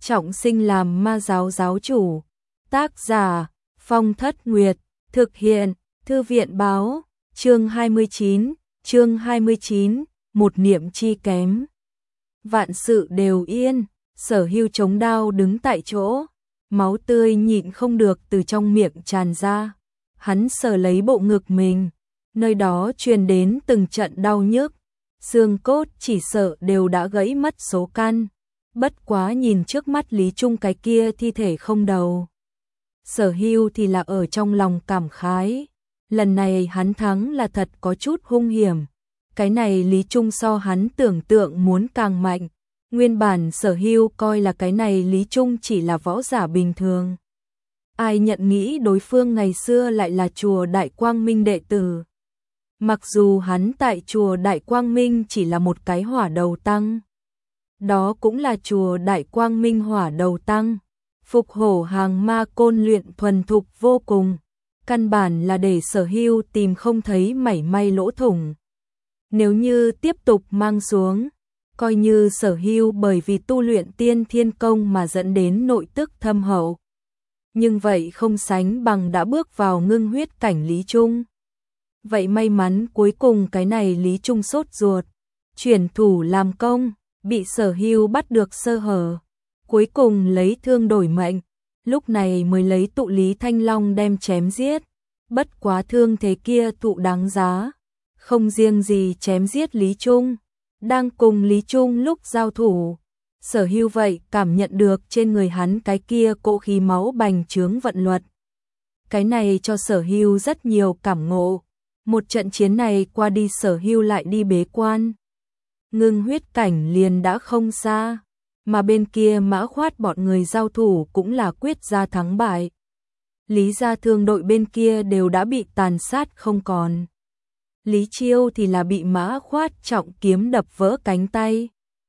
trọng sinh làm ma giáo giáo chủ. Tác giả Phong Thất Nguyệt, thực hiện Thư viện báo, chương 29, một niệm chi kém. Vạn sự đều yên, Sở Hưu chống đao đứng tại chỗ, máu tươi nhịn không được từ trong miệng tràn ra. Hắn sờ lấy bộ ngực mình, nơi đó truyền đến từng trận đau nhức, xương cốt chỉ sợ đều đã gãy mất số căn. Bất quá nhìn trước mắt Lý Trung cái kia thi thể không đầu, Sở Hưu thì là ở trong lòng cảm khái. Lần này hắn thắng là thật có chút hung hiểm. Cái này Lý Trung so hắn tưởng tượng muốn càng mạnh. Nguyên bản Sở Hưu coi là cái này Lý Trung chỉ là võ giả bình thường. Ai nhận nghĩ đối phương ngày xưa lại là chùa Đại Quang Minh đệ tử. Mặc dù hắn tại chùa Đại Quang Minh chỉ là một cái hỏa đầu tăng. Đó cũng là chùa Đại Quang Minh hỏa đầu tăng. Phục hổ hàng ma côn luyện thuần thục vô cùng. Căn bản là để Sở Hưu tìm không thấy mảy may lỗ thủng. Nếu như tiếp tục mang xuống, coi như Sở Hưu bởi vì tu luyện tiên thiên công mà dẫn đến nội tức thâm hậu. Nhưng vậy không sánh bằng đã bước vào ngưng huyết cảnh Lý Trung. Vậy may mắn cuối cùng cái này Lý Trung sốt ruột, chuyển thủ làm công, bị Sở Hưu bắt được sơ hở. Cuối cùng lấy thương đổi mệnh, lúc này mới lấy tụ Lý Thanh Long đem chém giết. Bất quá thương thế kia thụ đáng giá, không riêng gì chém giết Lý Trung, đang cùng Lý Trung lúc giao thủ, Sở Hưu vậy cảm nhận được trên người hắn cái kia cỗ khí máu bành trướng vận luật. Cái này cho Sở Hưu rất nhiều cảm ngộ. Một trận chiến này qua đi Sở Hưu lại đi bế quan. Ngưng huyết cảnh liền đã không xa, mà bên kia Mã Khoát bọn người giao thủ cũng là quyết ra thắng bại. Lý gia thương đội bên kia đều đã bị tàn sát không còn. Lý Chiêu thì là bị Mã Khoát trọng kiếm đập vỡ cánh tay.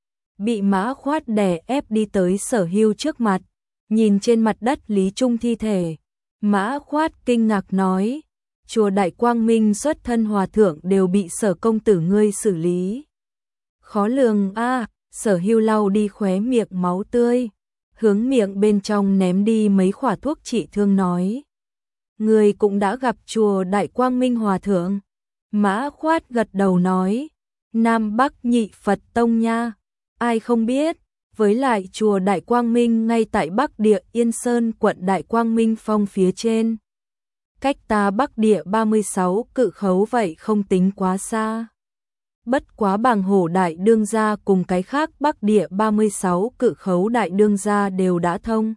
Bị Mã Khoát đè ép đi tới Sở Hưu trước mặt, nhìn trên mặt đất Lý Trung thi thể. Mã Khoát kinh ngạc nói, chùa Đại Quang Minh xuất thân hòa thượng đều bị Sở công tử ngươi xử lý. Khó lường a. Sở Hưu lau đi khóe miệng máu tươi, hướng miệng bên trong ném đi mấy khỏa thuốc trị thương nói. Người cũng đã gặp chùa Đại Quang Minh hòa thượng. Mã Khoát gật đầu nói, Nam Bắc Nhị Phật Tông nha, ai không biết, với lại chùa Đại Quang Minh ngay tại Bắc Địa Yên Sơn quận Đại Quang Minh Phong phía trên. Cách ta Bắc Địa 36 cự khấu vậy không tính quá xa. Bất quá Bàng Hổ Đại Đương gia cùng cái khác Bắc Địa 36 cự khấu Đại Đương gia đều đã thông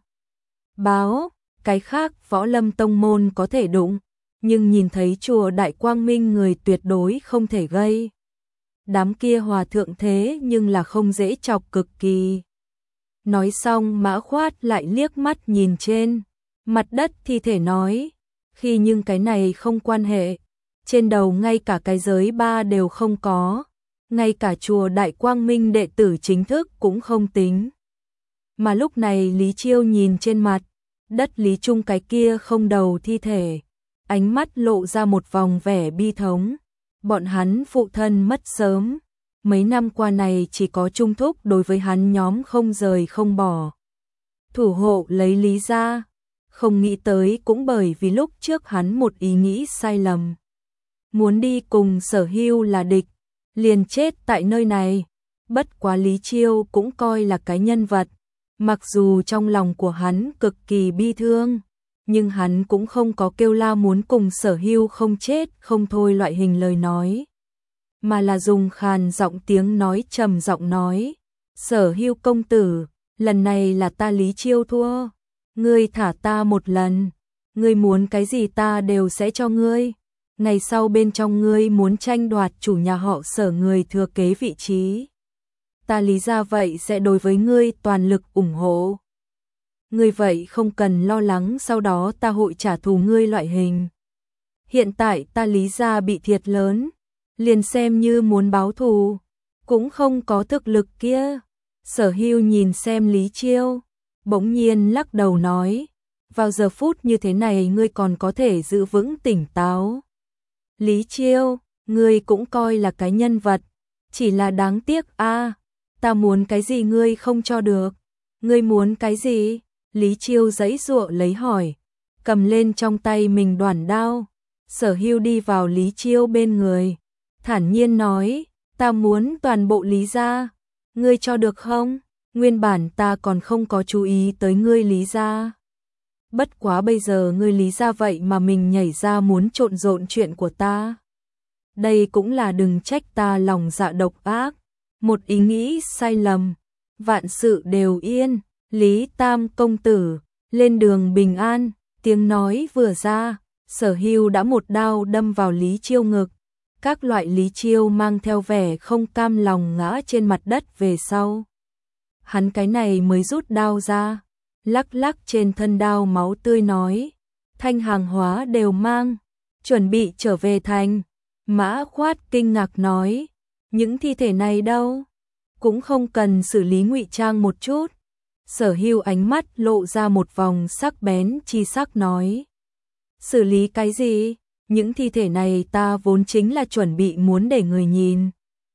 báo, cái khác Võ Lâm tông môn có thể đụng, nhưng nhìn thấy chùa Đại Quang Minh người tuyệt đối không thể gây. Đám kia hòa thượng thế nhưng là không dễ chọc cực kỳ. Nói xong Mã Khoát lại liếc mắt nhìn trên mặt đất thi thể nói, khi nhưng cái này không quan hệ. Trên đầu ngay cả cái giới ba đều không có, ngay cả chùa Đại Quang Minh đệ tử chính thức cũng không tính. Mà lúc này Lý Chiêu nhìn trên mặt đất Lý Trung cái kia không đầu thi thể, ánh mắt lộ ra một vòng vẻ bi thống. Bọn hắn phụ thân mất sớm, mấy năm qua này chỉ có Trung thúc đối với hắn nhóm không rời không bỏ, thủ hộ lấy Lý gia. Không nghĩ tới cũng bởi vì lúc trước hắn một ý nghĩ sai lầm, muốn đi cùng Sở Hưu là địch, liền chết tại nơi này. Bất quá Lý Chiêu cũng coi là cái nhân vật, mặc dù trong lòng của hắn cực kỳ bi thương, nhưng hắn cũng không có kêu la muốn cùng Sở Hưu không chết không thôi loại hình lời nói, mà là dùng khàn giọng tiếng nói trầm giọng nói, Sở Hưu công tử, lần này là ta Lý Chiêu thua, ngươi thả ta một lần, ngươi muốn cái gì ta đều sẽ cho ngươi. Ngày sau bên trong ngươi muốn tranh đoạt chủ nhà họ Sở người thừa kế vị trí, ta Lý gia vậy sẽ đối với ngươi toàn lực ủng hộ. Ngươi vậy không cần lo lắng sau đó ta hội trả thù ngươi loại hình. Hiện tại ta Lý gia bị thiệt lớn, liền xem như muốn báo thù, cũng không có thực lực kia. Sở Hưu nhìn xem Lý Chiêu, bỗng nhiên lắc đầu nói, vào giờ phút như thế này ngươi còn có thể giữ vững tỉnh táo. Lý Chiêu, ngươi cũng coi là cái nhân vật, chỉ là đáng tiếc a, ta muốn cái gì ngươi không cho được. Ngươi muốn cái gì? Lý Chiêu giãy giụa lấy hỏi, cầm lên trong tay mình đoản đao. Sở Hưu đi vào Lý Chiêu bên người, thản nhiên nói, ta muốn toàn bộ Lý gia, ngươi cho được không? Nguyên bản ta còn không có chú ý tới ngươi Lý gia. Bất quá bây giờ ngươi Lý gia vậy mà mình nhảy ra muốn trộn rộn chuyện của ta. Đây cũng là đừng trách ta lòng dạ độc ác, một ý nghĩ sai lầm, vạn sự đều yên, Lý Tam công tử, lên đường bình an. Tiếng nói vừa ra, Sở Hưu đã một đao đâm vào Lý Chiêu ngực. Các loại Lý Chiêu mang theo vẻ không cam lòng ngã trên mặt đất về sau. Hắn cái này mới rút đao ra, lắc lắc trên thân đao máu tươi nói, thanh hàng hóa đều mang, chuẩn bị trở về thành. Mã Khoát kinh ngạc nói, những thi thể này đâu? Cũng không cần xử lý ngụy trang một chút. Sở Hưu ánh mắt lộ ra một vòng sắc bén chi sắc nói, xử lý cái gì? Những thi thể này ta vốn chính là chuẩn bị muốn để người nhìn.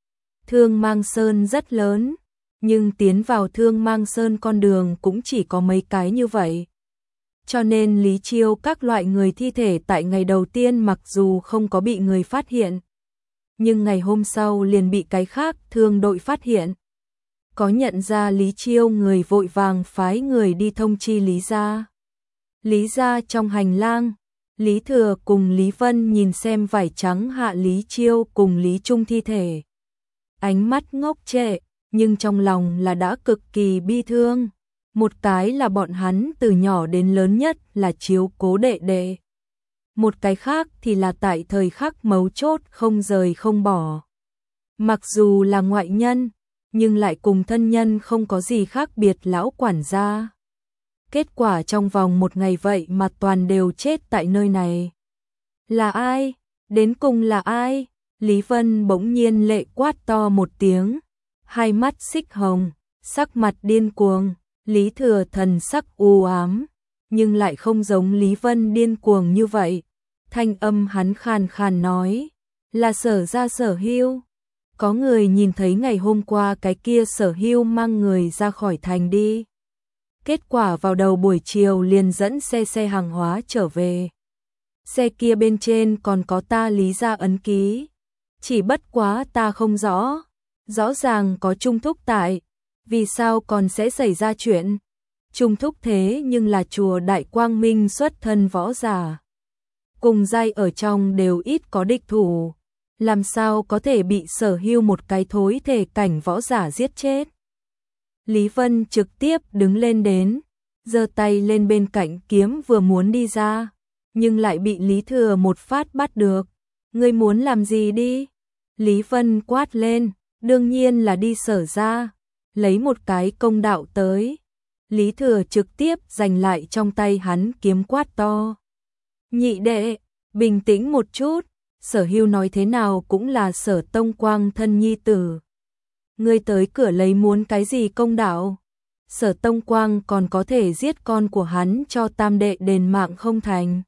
Thương Mang Sơn rất lớn, nhưng tiến vào Thương Mang Sơn con đường cũng chỉ có mấy cái như vậy. Cho nên Lý Chiêu các loại người thi thể tại ngày đầu tiên mặc dù không có bị người phát hiện, nhưng ngày hôm sau liền bị cái khác thương đội phát hiện. Có nhận ra Lý Chiêu người vội vàng phái người đi thông chi Lý gia. Lý gia trong hành lang, Lý Thừa cùng Lý Vân nhìn xem vải trắng hạ Lý Chiêu cùng Lý Trung thi thể. Ánh mắt ngốc trệ, nhưng trong lòng là đã cực kỳ bi thương. Một cái là bọn hắn từ nhỏ đến lớn nhất là chiếu cố đệ đệ. Một cái khác thì là tại thời khắc mấu chốt không rời không bỏ. Mặc dù là ngoại nhân, nhưng lại cùng thân nhân không có gì khác biệt lão quản gia. Kết quả trong vòng một ngày vậy mà toàn đều chết tại nơi này. Là ai? Đến cùng là ai? Lý Vân bỗng nhiên lệ quát to một tiếng, hai mắt xích hồng, sắc mặt điên cuồng. Lý Thừa thần sắc u ám, nhưng lại không giống Lý Vân điên cuồng như vậy. Thanh âm hắn khàn khàn nói, là Sở gia Sở Hưu. Có người nhìn thấy ngày hôm qua cái kia Sở Hưu mang người ra khỏi thành đi. Kết quả vào đầu buổi chiều liền dẫn xe hàng hóa trở về. Xe kia bên trên còn có ta Lý gia ấn ký. Chỉ bất quá ta không rõ. Rõ ràng có Trung Thúc tại. Vì sao còn sẽ xảy ra chuyện? Trung Thúc thế nhưng là chùa Đại Quang Minh xuất thân võ giả. Cùng giai ở trong đều ít có địch thủ. Làm sao có thể bị Sở Hưu một cái thối thể cảnh võ giả giết chết? Lý Vân trực tiếp đứng lên đến, giơ tay lên bên cạnh kiếm vừa muốn đi ra, nhưng lại bị Lý Thừa một phát bắt được. Ngươi muốn làm gì đi? Lý Vân quát lên, đương nhiên là đi Sở gia, lấy một cái công đạo tới. Lý Thừa trực tiếp giành lại trong tay hắn kiếm quát to. Nhị đệ, bình tĩnh một chút, Sở Hưu nói thế nào cũng là Sở Tông Quang thân nhi tử. Ngươi tới cửa lấy muốn cái gì công đạo? Sở Tông Quang còn có thể giết con của hắn cho tam đệ đền mạng không thành.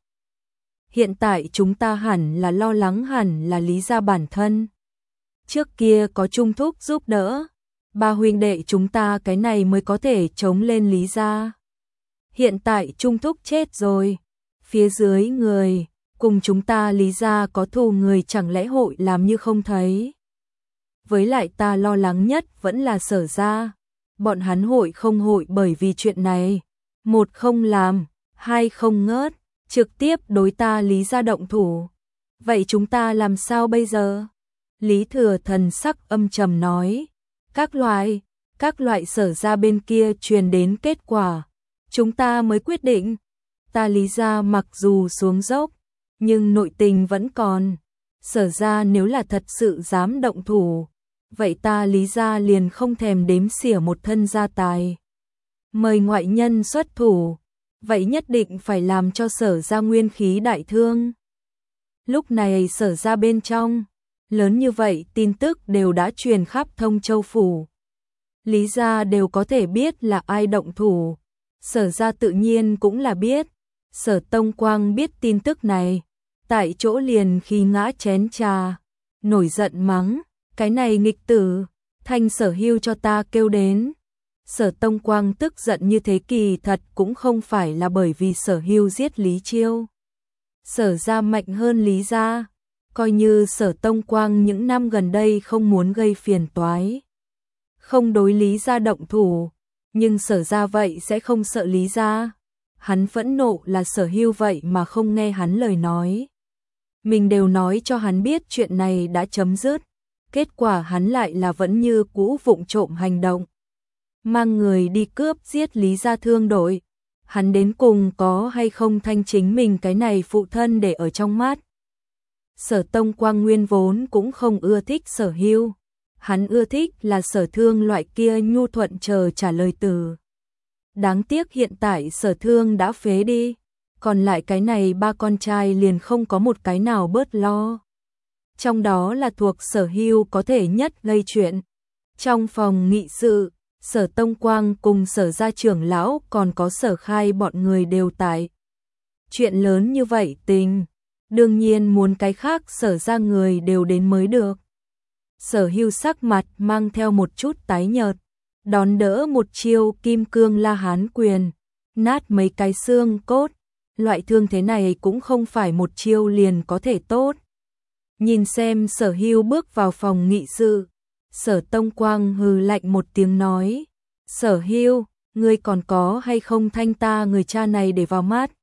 Hiện tại chúng ta hẳn là lo lắng hẳn là Lý gia bản thân. Trước kia có Trung Thúc giúp đỡ, ba huynh đệ chúng ta cái này mới có thể chống lên Lý gia. Hiện tại Trung Thúc chết rồi, phía dưới người, cùng chúng ta Lý gia có thù người chẳng lẽ hội làm như không thấy. Với lại ta lo lắng nhất vẫn là Sở gia, bọn hắn hội không hội bởi vì chuyện này, một không làm, hai không ngớt, trực tiếp đối ta Lý gia động thủ. Vậy chúng ta làm sao bây giờ? Lý Thừa thần sắc âm trầm nói, các loại Sở gia bên kia truyền đến kết quả, chúng ta mới quyết định. Ta Lý gia mặc dù xuống dốc, nhưng nội tình vẫn còn. Sở gia nếu là thật sự dám động thủ, vậy ta Lý gia liền không thèm đếm xỉa một thân gia tài. Mời ngoại nhân xuất thủ, vậy nhất định phải làm cho Sở gia nguyên khí đại thương. Lúc này Sở gia bên trong, lớn như vậy tin tức đều đã truyền khắp Thông Châu phủ. Lý gia đều có thể biết là ai động thủ, Sở gia tự nhiên cũng là biết. Sở Tông Quang biết tin tức này, tại chỗ liền khi ngã chén trà, nổi giận mắng, cái này nghịch tử, thanh Sở Hưu cho ta kêu đến. Sở Tông Quang tức giận như thế kỳ thật cũng không phải là bởi vì Sở Hưu giết Lý Chiêu. Sở gia mạnh hơn Lý gia, coi như Sở Tông Quang những năm gần đây không muốn gây phiền toái, không đối Lý gia động thủ, nhưng Sở gia vậy sẽ không sợ Lý gia. Hắn phẫn nộ là Sở Hưu vậy mà không nghe hắn lời nói. Mình đều nói cho hắn biết chuyện này đã chấm dứt, kết quả hắn lại là vẫn như cũ vụng trộm hành động, mang người đi cướp giết Lý gia thương đội. Hắn đến cùng có hay không thanh chính mình cái này phụ thân để ở trong mắt. Sở Tông Quang nguyên vốn cũng không ưa thích Sở Hưu, hắn ưa thích là Sở Thương loại kia nhu thuận chờ trả lời từ. Đáng tiếc hiện tại Sở Thương đã phế đi, còn lại cái này ba con trai liền không có một cái nào bớt lo. Trong đó là thuộc Sở Hưu có thể nhất gây chuyện. Trong phòng nghị sự, Sở Tông Quang cùng Sở gia trưởng lão còn có Sở Khai bọn người đều tại. Chuyện lớn như vậy tình, đương nhiên muốn cái khác Sở gia người đều đến mới được. Sở Hưu sắc mặt mang theo một chút tái nhợt, đón đỡ một chiêu kim cương La Hán quyền, nát mấy cái xương cốt, loại thương thế này cũng không phải một chiêu liền có thể tốt. Nhìn xem Sở Hưu bước vào phòng nghị sự, Sở Tông Quang hừ lạnh một tiếng nói, Sở Hưu, ngươi còn có hay không thanh ta người cha này để vào mắt?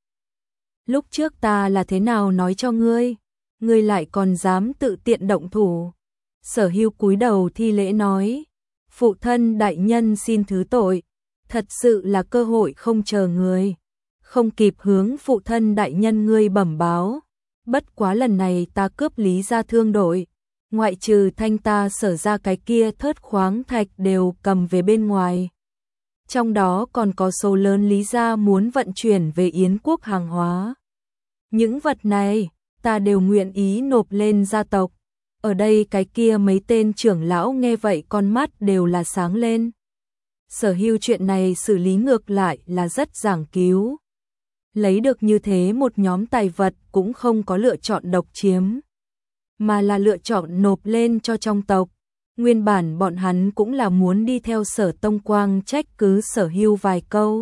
Lúc trước ta là thế nào nói cho ngươi, ngươi lại còn dám tự tiện động thủ. Sở Hưu cúi đầu thi lễ nói, phụ thân đại nhân xin thứ tội, thật sự là cơ hội không chờ người, không kịp hướng phụ thân đại nhân ngươi bẩm báo. Bất quá lần này ta cướp Lý gia thương đội, ngoại trừ thanh ta Sở ra cái kia thớt khoáng thạch đều cầm về bên ngoài. Trong đó còn có số lớn Lý gia muốn vận chuyển về Yến quốc hàng hóa. Những vật này, ta đều nguyện ý nộp lên gia tộc. Ở đây cái kia mấy tên trưởng lão nghe vậy con mắt đều là sáng lên. Sở Hưu chuyện này xử lý ngược lại là rất giảng cứu. Lấy được như thế một nhóm tài vật cũng không có lựa chọn độc chiếm, mà là lựa chọn nộp lên cho trong tộc. Nguyên bản bọn hắn cũng là muốn đi theo Sở Tông Quang trách cứ Sở Hưu vài câu.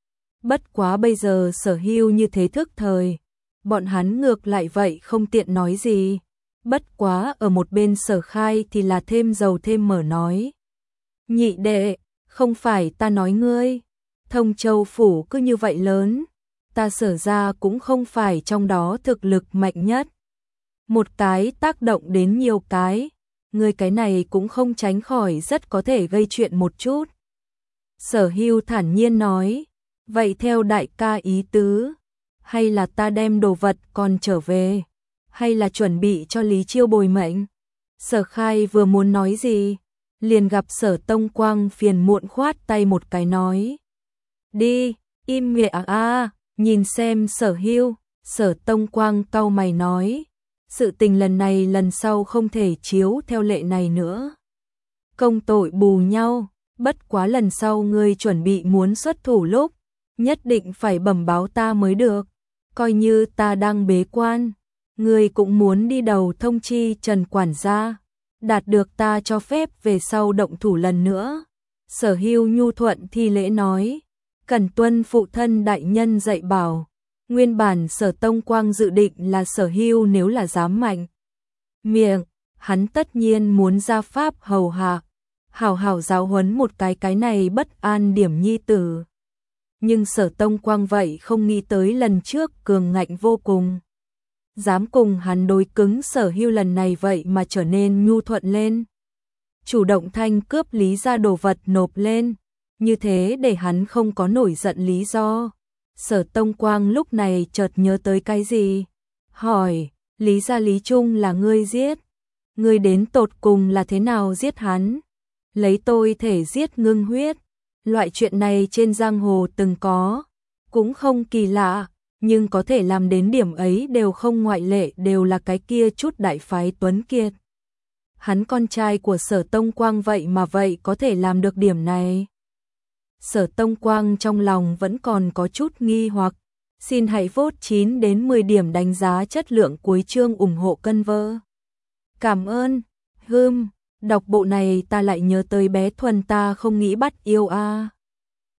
Bất quá bây giờ Sở Hưu như thế thức thời, bọn hắn ngược lại vậy không tiện nói gì. Bất quá ở một bên Sở Khai thì là thêm dầu thêm mỡ nói. Nhị đệ, không phải ta nói ngươi, Thông Châu phủ cứ như vậy lớn, ta Sở ra cũng không phải trong đó thực lực mạnh nhất. Một cái tác động đến nhiều cái, ngươi cái này cũng không tránh khỏi rất có thể gây chuyện một chút. Sở Hưu thản nhiên nói, vậy theo đại ca ý tứ, hay là ta đem đồ vật còn trở về, hay là chuẩn bị cho Lý Chiêu bồi mệnh? Sở Khai vừa muốn nói gì, liền gặp Sở Tông Quang phiền muộn khoát tay một cái nói. Đi, im miệng nhìn xem Sở Hưu. Sở Tông Quang cau mày nói, sự tình lần này lần sau không thể chiếu theo lệ này nữa. Công tội bù nhau, bất quá lần sau ngươi chuẩn bị muốn xuất thủ lúc, nhất định phải bẩm báo ta mới được. Coi như ta đang bế quan, ngươi cũng muốn đi đầu thông chi Trần quản gia, đạt được ta cho phép về sau động thủ lần nữa. Sở Hưu nhu thuận thi lễ nói, cần tuân phụ thân đại nhân dạy bảo. Nguyên bản Sở Tông Quang dự định là Sở Hưu nếu là dám mạnh miệng, hắn tất nhiên muốn ra pháp hầu hạ, hảo hảo giáo huấn một cái này bất an điểm nhi tử. Nhưng Sở Tông Quang vậy không nghĩ tới lần trước cường ngạnh vô cùng, dám cùng hắn đối cứng. Sở Hưu lần này vậy mà trở nên nhu thuận lên, chủ động thanh cướp Lý gia đồ vật nộp lên, như thế để hắn không có nổi giận lý do. Sở Tông Quang lúc này chợt nhớ tới cái gì, hỏi, Lý gia Lý Trung là ngươi giết, ngươi đến tột cùng là thế nào giết hắn? Lấy tôi thể giết ngưng huyết, loại chuyện này trên giang hồ từng có, cũng không kỳ lạ, nhưng có thể làm đến điểm ấy đều không ngoại lệ đều là cái kia chút đại phái Tuấn Kiệt. Hắn con trai của Sở Tông Quang vậy mà vậy có thể làm được điểm này. Sở Tông Quang trong lòng vẫn còn có chút nghi hoặc, xin hãy vote 9 đến 10 điểm đánh giá chất lượng cuối chương ủng hộ Cân Vơ. Cảm ơn. Đọc bộ này ta lại nhớ tới bé Thuần, ta không nghĩ bắt yêu a.